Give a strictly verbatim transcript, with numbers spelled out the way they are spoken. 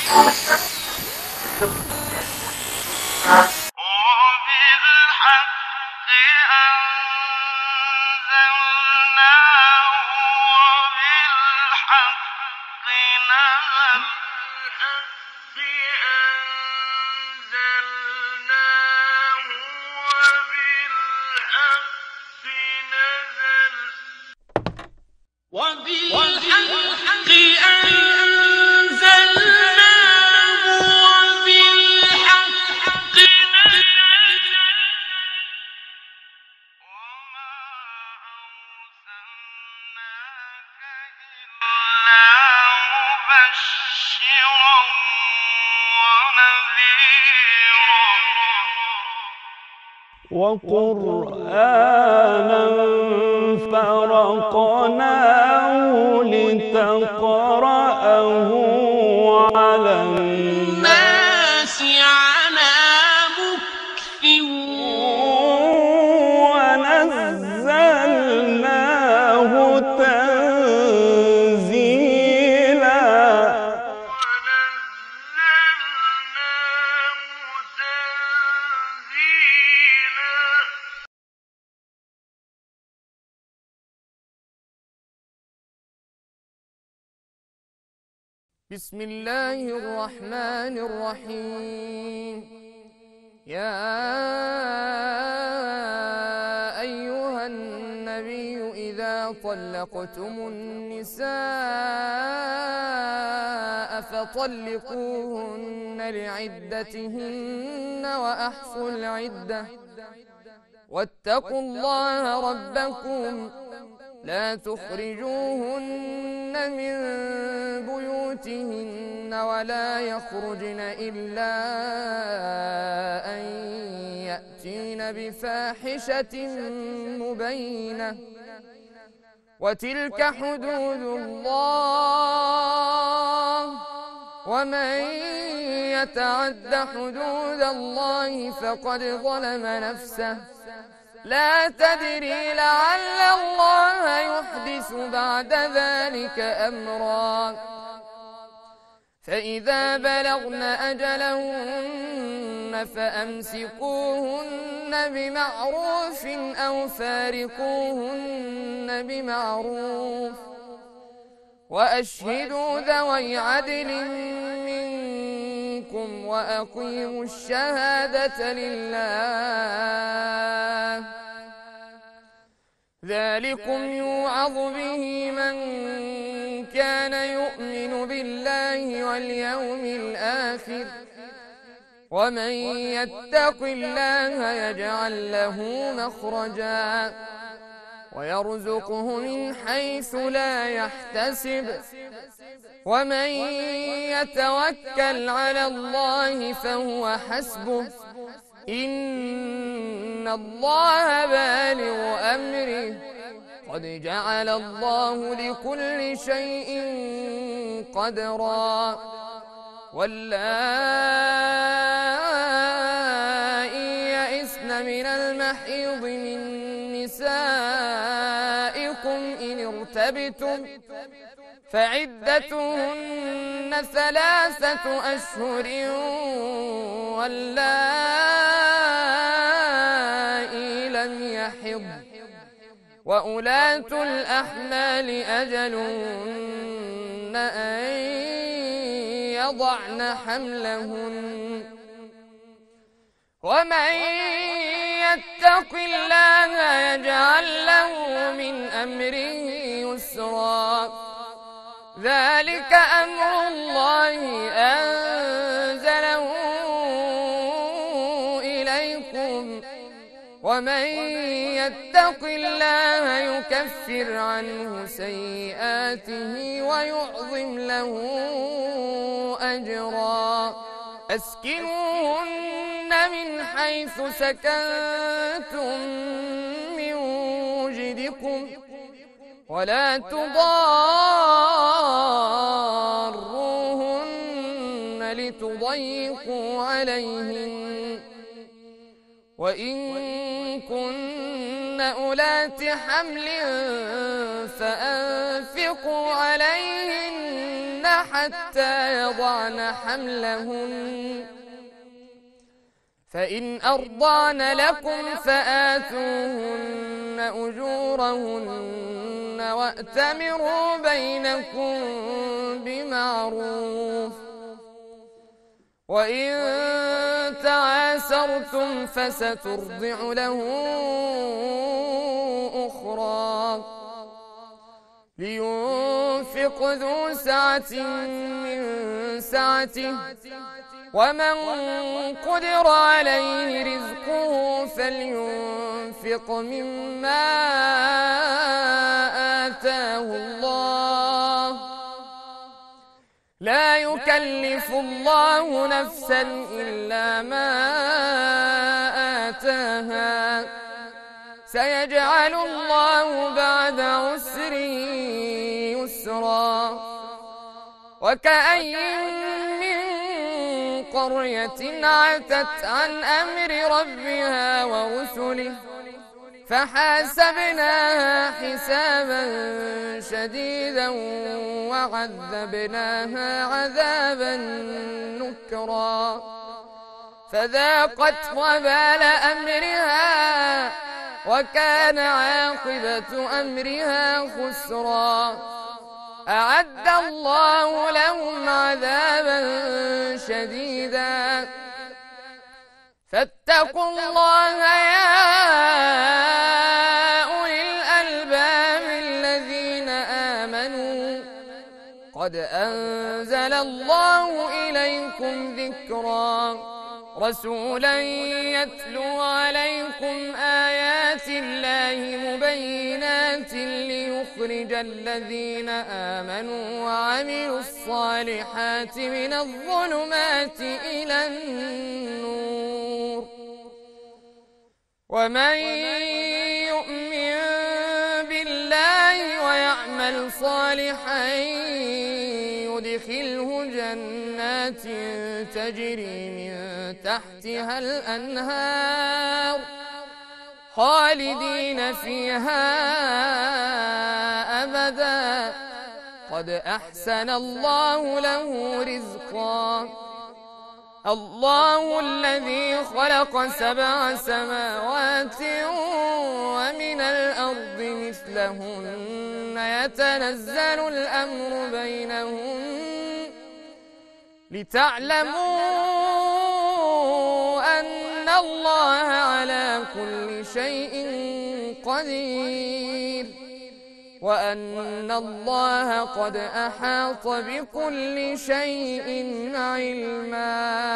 وقرآنا فرقناه لتقرأه على الناس على مكث ونزلناه تنزيلا. بسم الله الرحمن الرحيم. يا أيها النبي إذا طلقتم النساء فطلقوهن لعدتهن وأحصوا العدة واتقوا الله ربكم لا تخرجوهن من بيوتهن ولا يخرجن إلا أن يأتين بفاحشة مبينة وتلك حدود الله ومن يتعد حدود الله فقد ظلم نفسه لا تدري لعل الله يحدث بعد ذلك أمرا. فإذا بلغن أجلهن فأمسكوهن بمعروف أو فارقوهن بمعروف وأشهدوا ذوي عدل منكم وأقيموا الشهادة لله ذلكم يوعظ به من كان يؤمن بالله واليوم الآخر ومن يتق الله يجعل له مخرجا ويرزقه من حيث لا يحتسب ومن يتوكل على الله فهو حسبه إن الله بالغ أمره قد جعل الله لكل شيء قدرا. واللائي يئسن من المحيض من نسائكم إن ارتبتم فعدتهن ثلاثة أشهر واللائي لم يحضن وأولاة الأحمال أجلهن أن يضعن حملهن ومن يتق الله يجعل له من أمره يسرا ذلك أمر الله أنزله إليكم ومن يتق الله يكفر عنه سيئاته ويعظم له أجرا. أسكنوهن من حيث سكنتم من وجدكم ولا تضاروهن لتضيقوا عليهن وإن كن أولات حمل فأنفقوا عليهن حتى يضعن حملهن فإن أرضعن لكم فآتوهن أجورهن وأتمروا بينكم بمعروف وإن تعاسرتم فسترضع له أخرى لينفق ذو سعة من سعته ومن قدر عليه رزقه فلينفق مما آتاه الله لا يكلف الله نفسا إلا ما آتاها سيجعل الله بعد عسر يسرا وكأي من قرية عتت عن أمر ربها ورسله فحاسبناها حسابا شديدا وعذبناها عذابا نكرا فذاقت وبال أمرها وكان عاقبة أمرها خسرا أعد الله لهم عذابا شديدا فاتقوا الله يا أولي الألباب الذين آمنوا قد أنزل الله إليكم ذكرا رسولا يتلو عليكم آيات الله مبينات ليخرج الذين آمنوا وعملوا الصالحات من الظلمات إلى النور ومن يؤمن بالله ويعمل صالحا يدخله جنات تجري من تحتها الأنهار خالدين فيها أبدا قد أحسن الله له رزقا الله الذي خلق سبع سماوات ومن الأرض مثلهن يتنزل الأمر بينهن لتعلموا أن الله على كل شيء قدير وأن الله قد أحاط بكل شيء علما.